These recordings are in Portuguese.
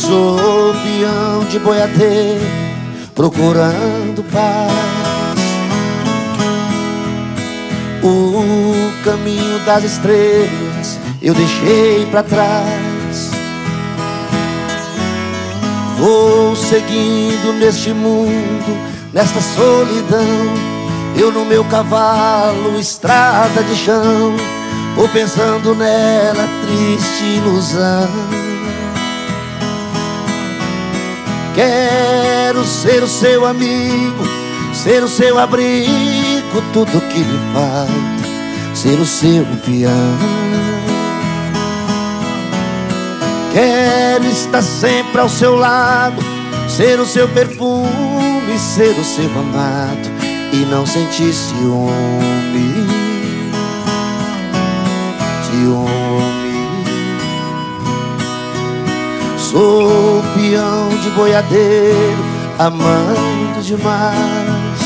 Sou peão de boiadeiro, procurando paz. O caminho das estrelas eu deixei pra trás. Vou seguindo neste mundo, nesta solidão. Eu no meu cavalo, estrada de chão. Vou pensando nela, triste ilusão. Quero ser o seu amigo, ser o seu abrigo, tudo que lhe falta, ser o seu peão. Quero estar sempre ao seu lado, ser o seu perfume, ser o seu amado e não sentir ciúme. Sou peão de boiadeiro, amando demais.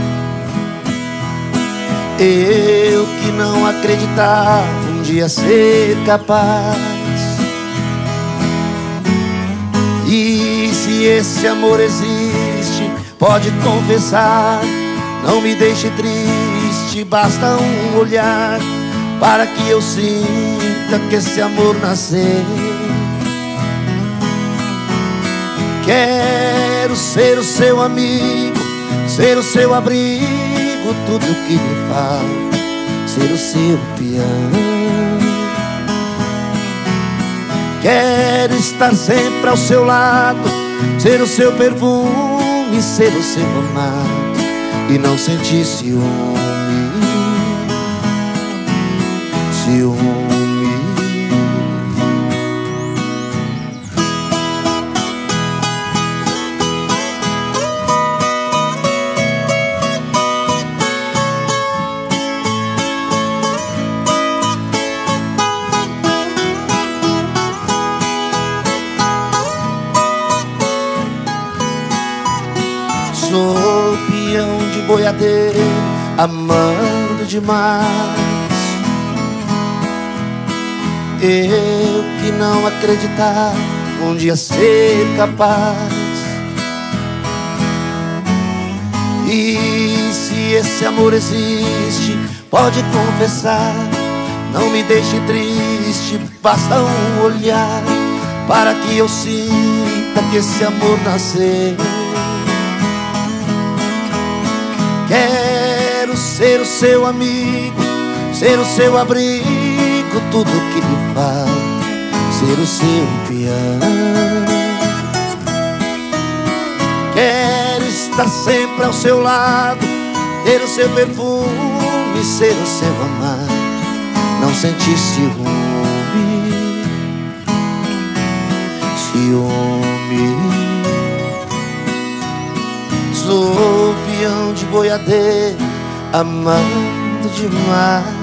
Eu que não acreditava um dia ser capaz. E se esse amor existe, pode confessar. Não me deixe triste, basta um olhar para que eu sinta que esse amor nasceu. Quero ser o seu amigo, ser o seu abrigo, tudo que lhe falta, ser o seu peão. Quero estar sempre ao seu lado, ser o seu perfume, ser o seu amado e não sentir ciúme. Sou peão de boiadeiro, amando demais. Eu que não acreditava um dia ser capaz. E se esse amor existe, pode confessar. Não me deixe triste, basta um olhar para que eu sinta que esse amor nasceu. Quero ser o seu amigo, ser o seu abrigo, tudo que lhe falta, ser o seu peão. Quero estar sempre ao seu lado, ter o seu perfume, ser o seu amado, não sentir ciúme. Sou peão de boiadeiro, amando demais.